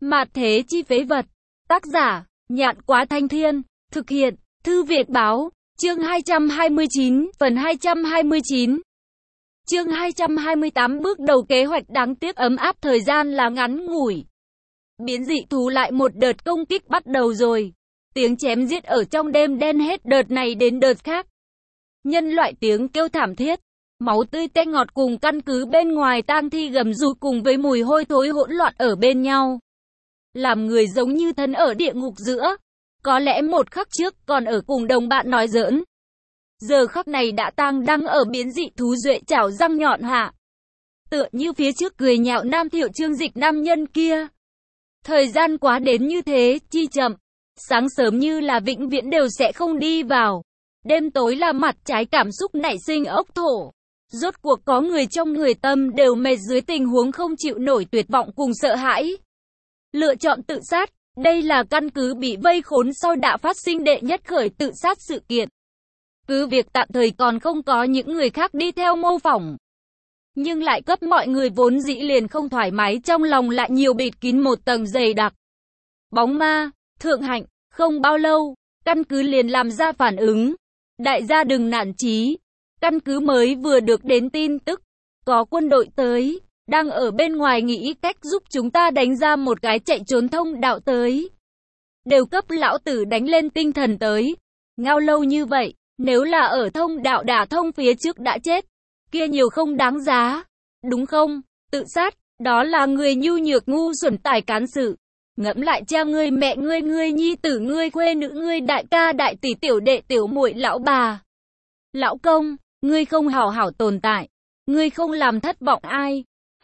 Mạt thế chi phế vật. Tác giả, Nhạn Quá Thanh Thiên. Thực hiện, Thư Việt Báo. Chương 229, phần 229. Chương 228 bước đầu kế hoạch đáng tiếc ấm áp thời gian là ngắn ngủi. Biến dị thú lại một đợt công kích bắt đầu rồi. Tiếng chém giết ở trong đêm đen hết đợt này đến đợt khác. Nhân loại tiếng kêu thảm thiết, máu tươi tanh ngọt cùng căn cứ bên ngoài tang thi gầm rú cùng với mùi hôi thối hỗn loạn ở bên nhau. Làm người giống như thân ở địa ngục giữa. Có lẽ một khắc trước còn ở cùng đồng bạn nói giỡn. Giờ khắc này đã đang ở biến dị thú duệ chảo răng nhọn hạ. Tựa như phía trước cười nhạo Nam Thiệu Trương Dịch nam nhân kia. Thời gian quá đến như thế, chi chậm. Sáng sớm như là vĩnh viễn đều sẽ không đi vào. Đêm tối là mặt trái cảm xúc nảy sinh ốc thổ. Rốt cuộc có người trong người tâm đều mệt dưới tình huống không chịu nổi tuyệt vọng cùng sợ hãi. Lựa chọn tự sát, đây là căn cứ bị vây khốn sau đã phát sinh đệ nhất khởi tự sát sự kiện. Cứ việc tạm thời còn không có những người khác đi theo mô phỏng. Nhưng lại cấp mọi người vốn dĩ liền không thoải mái trong lòng lại nhiều bịt kín một tầng dày đặc. Bóng ma, Thượng Hạnh, không bao lâu, căn cứ liền làm ra phản ứng. Đại gia đừng nản chí. Căn cứ mới vừa được đến tin tức. Có quân đội tới, đang ở bên ngoài nghĩ cách giúp chúng ta đánh ra một cái chạy trốn thông đạo tới. Đều cấp lão tử đánh lên tinh thần tới. Ngao lâu như vậy, nếu là ở thông đạo đả thông phía trước đã chết, kia nhiều không đáng giá. Đúng không? Tự sát, đó là người nhu nhược ngu xuẩn tài cán sự. Ngẫm lại cha ngươi mẹ ngươi ngươi nhi tử ngươi khuê nữ ngươi đại ca đại tỷ tiểu đệ tiểu muội lão bà. Lão công, ngươi không hảo hảo tồn tại. Ngươi không làm thất vọng ai.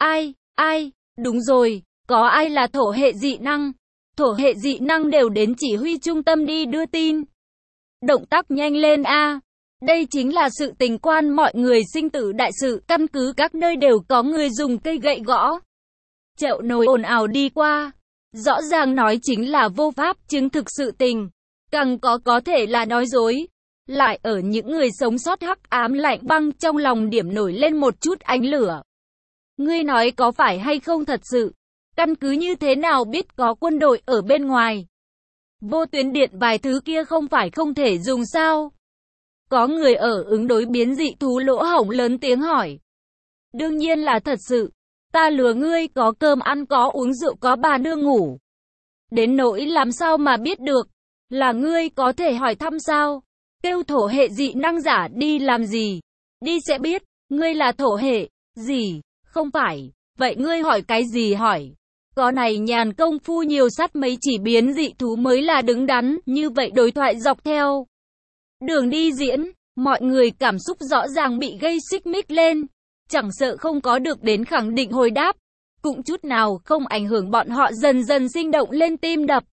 Ai, đúng rồi, có ai là thổ hệ dị năng? Thổ hệ dị năng đều đến chỉ huy trung tâm đi đưa tin. Động tác nhanh lên a. Đây chính là sự tình quan mọi người sinh tử đại sự, căn cứ các nơi đều có người dùng cây gậy gõ. Chậu nồi ồn ào đi qua. Rõ ràng nói chính là vô pháp chứng thực sự tình. Càng có thể là nói dối. Lại ở những người sống sót hắc ám lạnh băng trong lòng điểm nổi lên một chút ánh lửa. Ngươi nói có phải hay không thật sự? Căn cứ như thế nào biết có quân đội ở bên ngoài? Vô tuyến điện vài thứ kia không phải không thể dùng sao? Có người ở ứng đối biến dị thú lỗ hổng lớn tiếng hỏi. Đương nhiên là thật sự. Ta lừa ngươi, có cơm ăn có uống rượu có bà nương ngủ. Đến nỗi làm sao mà biết được? Là ngươi có thể hỏi thăm sao? Kêu thổ hệ dị năng giả đi làm gì? Đi sẽ biết, ngươi là thổ hệ, gì? Không phải, vậy ngươi hỏi cái gì hỏi? Có này nhàn công phu nhiều sắt mấy chỉ biến dị thú mới là đứng đắn, như vậy đối thoại dọc theo. Đường đi diễn, mọi người cảm xúc rõ ràng bị gây xích mích lên. Chẳng sợ không có được đến khẳng định hồi đáp, cũng chút nào không ảnh hưởng bọn họ dần dần sinh động lên tim đập.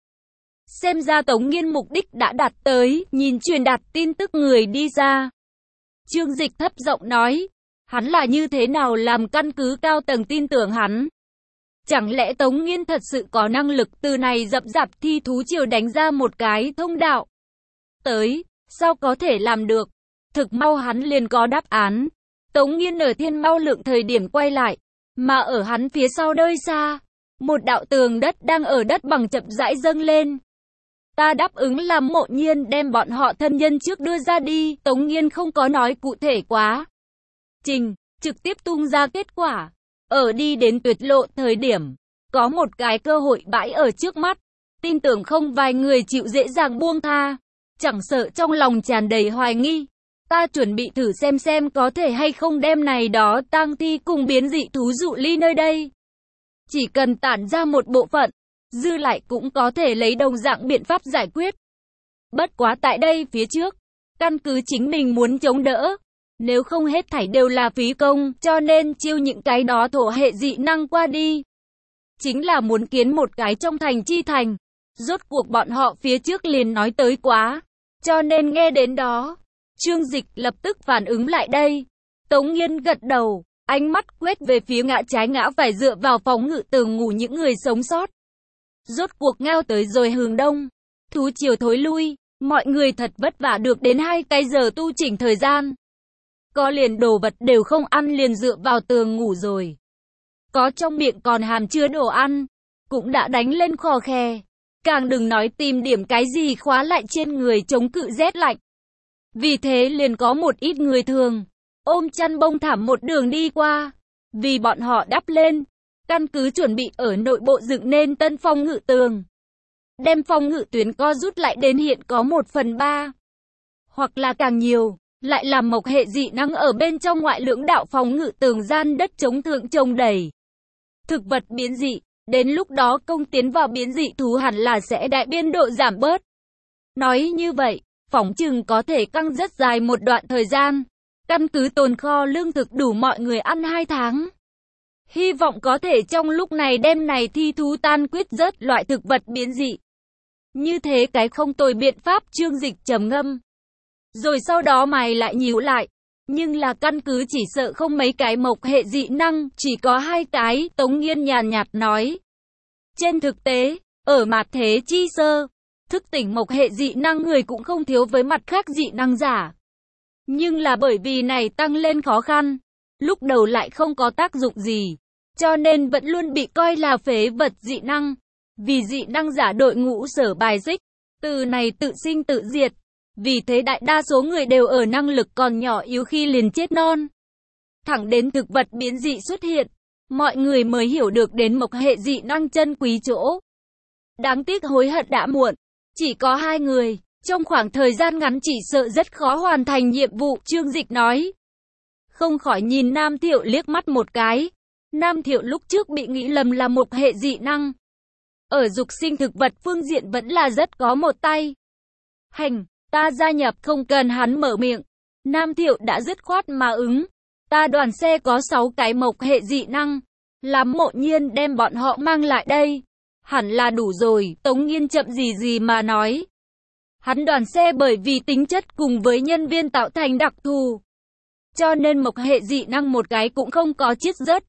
Xem ra Tống Nghiên mục đích đã đạt tới, nhìn truyền đạt tin tức người đi ra. Trương Dịch thấp giọng nói, hắn là như thế nào làm căn cứ cao tầng tin tưởng hắn? Chẳng lẽ Tống Nghiên thật sự có năng lực từ này dập dạp thi thú triều đánh ra một cái thông đạo? Tới, sao có thể làm được? Thực mau hắn liền có đáp án. Tống Nghiên ở Thiên Mau Lượng thời điểm quay lại, mà ở hắn phía sau nơi xa, một đạo tường đất đang ở đất bằng chậm rãi dâng lên. Ta đáp ứng làm Mộ Nhiên đem bọn họ thân nhân trước đưa ra đi, Tống Nghiên không có nói cụ thể quá. Trình, trực tiếp tung ra kết quả. Ở đi đến tuyệt lộ thời điểm, có một cái cơ hội bãi ở trước mắt. Tin tưởng không vài người chịu dễ dàng buông tha. Chẳng sợ trong lòng tràn đầy hoài nghi. Ta chuẩn bị thử xem có thể hay không đem này đó tang thi cùng biến dị thú dụ ly nơi đây. Chỉ cần tản ra một bộ phận, dư lại cũng có thể lấy đồng dạng biện pháp giải quyết. Bất quá tại đây phía trước, căn cứ chính mình muốn chống đỡ. Nếu không hết thảy đều là phí công, cho nên chiêu những cái đó thổ hệ dị năng qua đi. Chính là muốn kiến một cái trong thành chi thành. Rốt cuộc bọn họ phía trước liền nói tới quá. Cho nên nghe đến đó, Trương Dịch lập tức phản ứng lại đây. Tống Nghiên gật đầu, ánh mắt quét về phía ngã trái ngã phải dựa vào phòng ngự tường ngủ những người sống sót. Rốt cuộc ngao tới rồi hướng đông. Thú chiều thối lui, mọi người thật vất vả được đến 2 cái giờ tu chỉnh thời gian. Có liền đồ vật đều không ăn liền dựa vào tường ngủ rồi. Có trong miệng còn hàm chứa đồ ăn. cũng đã đánh lên khò khè. Càng đừng nói tìm điểm cái gì khóa lại trên người chống cự rét lạnh. Vì thế liền có một ít người thường ôm chăn bông thảm một đường đi qua. Vì bọn họ đắp lên căn cứ chuẩn bị ở nội bộ dựng nên tân phòng ngự tường. Đem phòng ngự tuyến co rút lại đến hiện có 1/3. Hoặc là càng nhiều, lại làm mộc hệ dị năng ở bên trong ngoại lưỡng đạo phòng ngự tường gian đất chống thượng trồng đầy thực vật biến dị. Đến lúc đó công tiến vào biến dị thú hẳn là sẽ đại biên độ giảm bớt. Nói như vậy, phỏng chừng có thể căng rất dài một đoạn thời gian. Căn cứ tồn kho lương thực đủ mọi người ăn 2 tháng. Hy vọng có thể trong lúc này đêm này thi thú tan quyết rớt loại thực vật biến dị. Như thế cái không tồi biện pháp. Chương Dịch trầm ngâm. Rồi sau đó mày lại nhíu lại. Nhưng là căn cứ chỉ sợ không mấy cái mộc hệ dị năng, chỉ có 2 cái, Tống Nghiên nhàn nhạt nói. Trên thực tế, ở mặt thế chi sơ, thức tỉnh mộc hệ dị năng người cũng không thiếu với mặt khác dị năng giả. Nhưng là bởi vì này tăng lên khó khăn, lúc đầu lại không có tác dụng gì, cho nên vẫn luôn bị coi là phế vật dị năng. Vì dị năng giả đội ngũ sở bài xích, từ này tự sinh tự diệt. Vì thế đại đa số người đều ở năng lực còn nhỏ yếu khi liền chết non. Thẳng đến thực vật biến dị xuất hiện, mọi người mới hiểu được đến mộc hệ dị năng chân quý chỗ. Đáng tiếc hối hận đã muộn, chỉ có 2 người, trong khoảng thời gian ngắn chỉ sợ rất khó hoàn thành nhiệm vụ. Chương Dịch nói. Không khỏi nhìn Nam Thiệu liếc mắt một cái. Nam Thiệu lúc trước bị nghĩ lầm là mộc hệ dị năng. Ở dục sinh thực vật phương diện vẫn là rất có một tay. Hành, ta gia nhập. Không cần hắn mở miệng, Nam Thiệu đã dứt khoát mà ứng. Ta đoàn xe có 6 cái mộc hệ dị năng, làm Mộ Nhiên đem bọn họ mang lại đây. Hẳn là đủ rồi. Tống Nghiên chậm gì mà nói. Hắn đoàn xe bởi vì tính chất cùng với nhân viên tạo thành đặc thù, cho nên mộc hệ dị năng một cái cũng không có chiết rớt.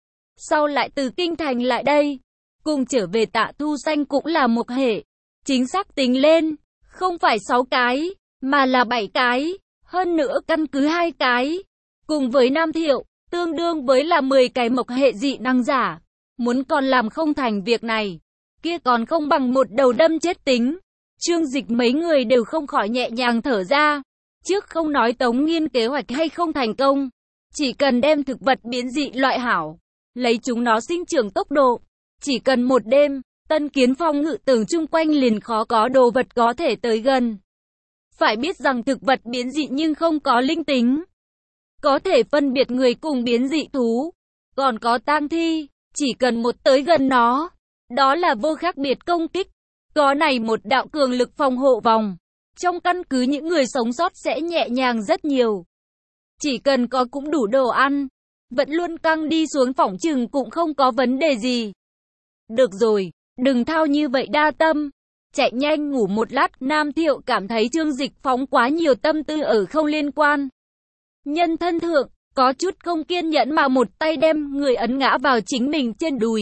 Sau lại từ Kinh Thành lại đây, cùng trở về Tạ Thu Xanh cũng là mộc hệ. Chính xác tính lên, không phải 6 cái, mà là 7 cái. Hơn nữa căn cứ 2 cái, cùng với Nam Thiệu, tương đương với là 10 cái mộc hệ dị năng giả. Muốn còn làm không thành việc này, kia còn không bằng một đầu đâm chết tính. Chương Dịch mấy người đều không khỏi nhẹ nhàng thở ra. Trước không nói Tống Nghiên kế hoạch hay không thành công, chỉ cần đem thực vật biến dị loại hảo, lấy chúng nó sinh trưởng tốc độ, chỉ cần một đêm, tân kiến phòng ngự tường chung quanh liền khó có đồ vật có thể tới gần. Phải biết rằng thực vật biến dị nhưng không có linh tính, có thể phân biệt người cùng biến dị thú, còn có tang thi, chỉ cần một tới gần nó, đó là vô khác biệt công kích. Có này một đạo cường lực phòng hộ vòng, trong căn cứ những người sống sót sẽ nhẹ nhàng rất nhiều. Chỉ cần có cũng đủ đồ ăn, vẫn luôn căng đi xuống phỏng chừng cũng không có vấn đề gì. Được rồi, đừng thao như vậy đa tâm, chạy nhanh ngủ một lát. Nam Thiệu cảm thấy Chương Dịch phóng quá nhiều tâm tư ở không liên quan nhân thân thượng, có chút không kiên nhẫn mà một tay đem người ấn ngã vào chính mình trên đùi.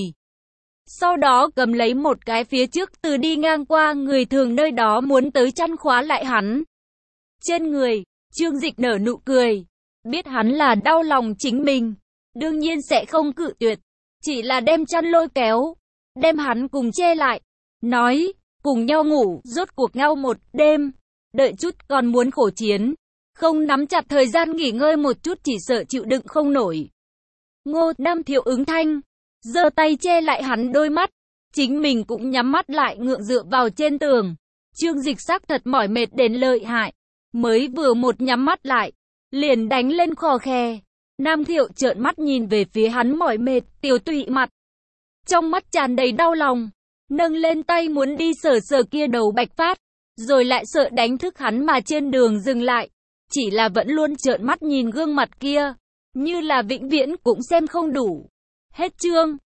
Sau đó cầm lấy một cái phía trước từ đi ngang qua người thường nơi đó muốn tới chăn khóa lại hắn trên người. Chương Dịch nở nụ cười, biết hắn là đau lòng chính mình, đương nhiên sẽ không cự tuyệt, chỉ là đem chăn lôi kéo, đem hắn cùng che lại, nói, cùng nhau ngủ. Rốt cuộc nhau một đêm, đợi chút còn muốn khổ chiến, không nắm chặt thời gian nghỉ ngơi một chút chỉ sợ chịu đựng không nổi. Ngô. Nam Thiệu ứng thanh, giơ tay che lại hắn đôi mắt, chính mình cũng nhắm mắt lại ngượng dựa vào trên tường. Chương Dịch xác thật mỏi mệt đến lợi hại, mới vừa một nhắm mắt lại, liền đánh lên khò khè. Nam Thiệu trợn mắt nhìn về phía hắn mỏi mệt, tiểu tụy mặt, trong mắt tràn đầy đau lòng, nâng lên tay muốn đi sờ sờ kia đầu bạch phát, rồi lại sợ đánh thức hắn mà trên đường dừng lại, chỉ là vẫn luôn trợn mắt nhìn gương mặt kia, như là vĩnh viễn cũng xem không đủ. Hết chương.